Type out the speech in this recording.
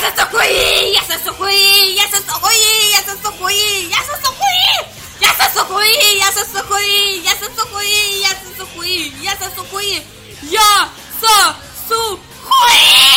să socui, ia să socui, ia să socui, ia să socui, ia să socui, ia să socui, ia să socui, ia să socui, ia să socui, ia să socui, ia să socui.